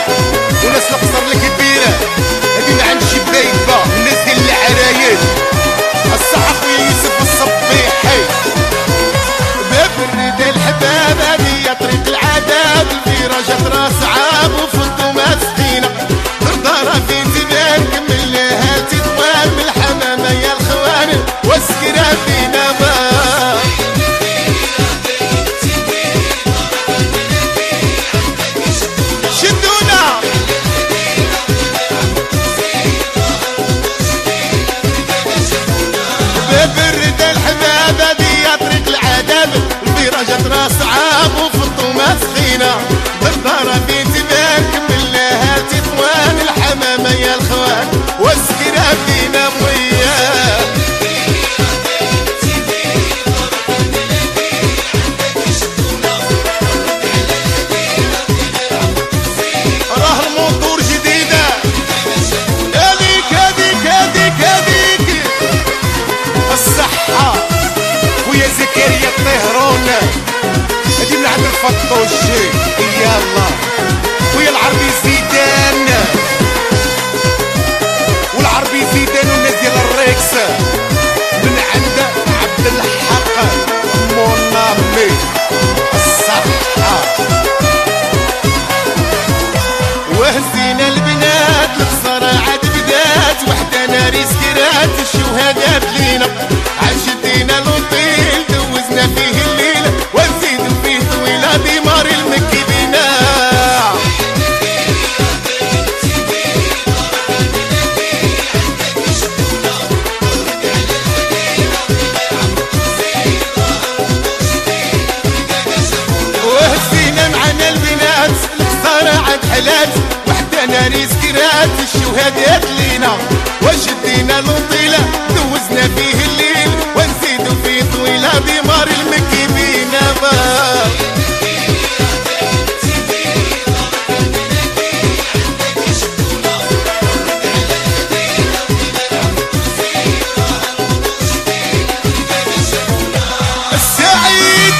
وناس القصر الكبيرة هادي ما عندش بايبة والناس ديال العرايس الصح خويا يوسف الصبيحي باب الردى الحباب هادي طريق العذاب الفراجة راس عاب وفضو مسكينة دردارة في زبان كمل لها تطوان من الحمامة يا الخوان واسكرة فينا باب شدونا باب الردى الحباب هادي طريق العذاب الفراجة راس عاب وفضو مسكينة دردارة في زبان كمل لها تطوان الحمامة يا الخوان واسكرة فينا وياه راه الموتور جديدة هذيك الصحة خويا زكريا الطهرون هادي من عند الفطوشي يلا خويا العربي زيدان والعربي زيدان والناس ديال الريكس من عند عبد الحق مونامي الصحة وهزينا البنات الخسارة عاد بدات وحدانا ريسكرات الشهادات لينا عشدينا لوطيل دوزنا فيه الليل ونزيدو فيه طويلة ديمار المكي بينا وهزينا معنا البنات الخسارة عاد حلات وحدانا ريسكرات الشهادات لينا وشدينا لوطيلة دوزنا فيه الليل ونزيدو فيه طويلة ديمار المكي بينا باب السعيد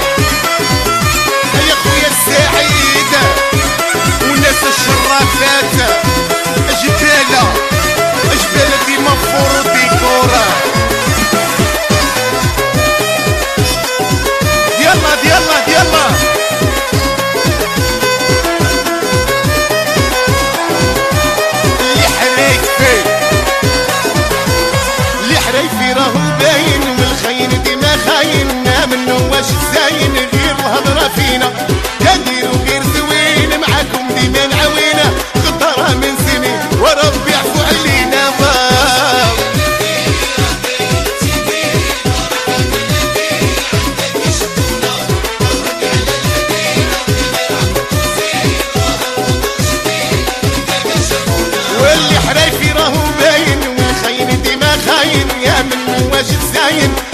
يا خويا السعيد وناس الشرافات جبالة ديما فور ديكورا ديالنا اللي حرايفي راهو باين والخاين ديما خاين منو واش زاين غير الهضرة فينا كنديرو غير زوين معاكم ديما نعاوينا غدارة من سنين وربي يعفو علينا باب واللي حرايفي راهو باين والخاين ديما خاين يا منو واش زاين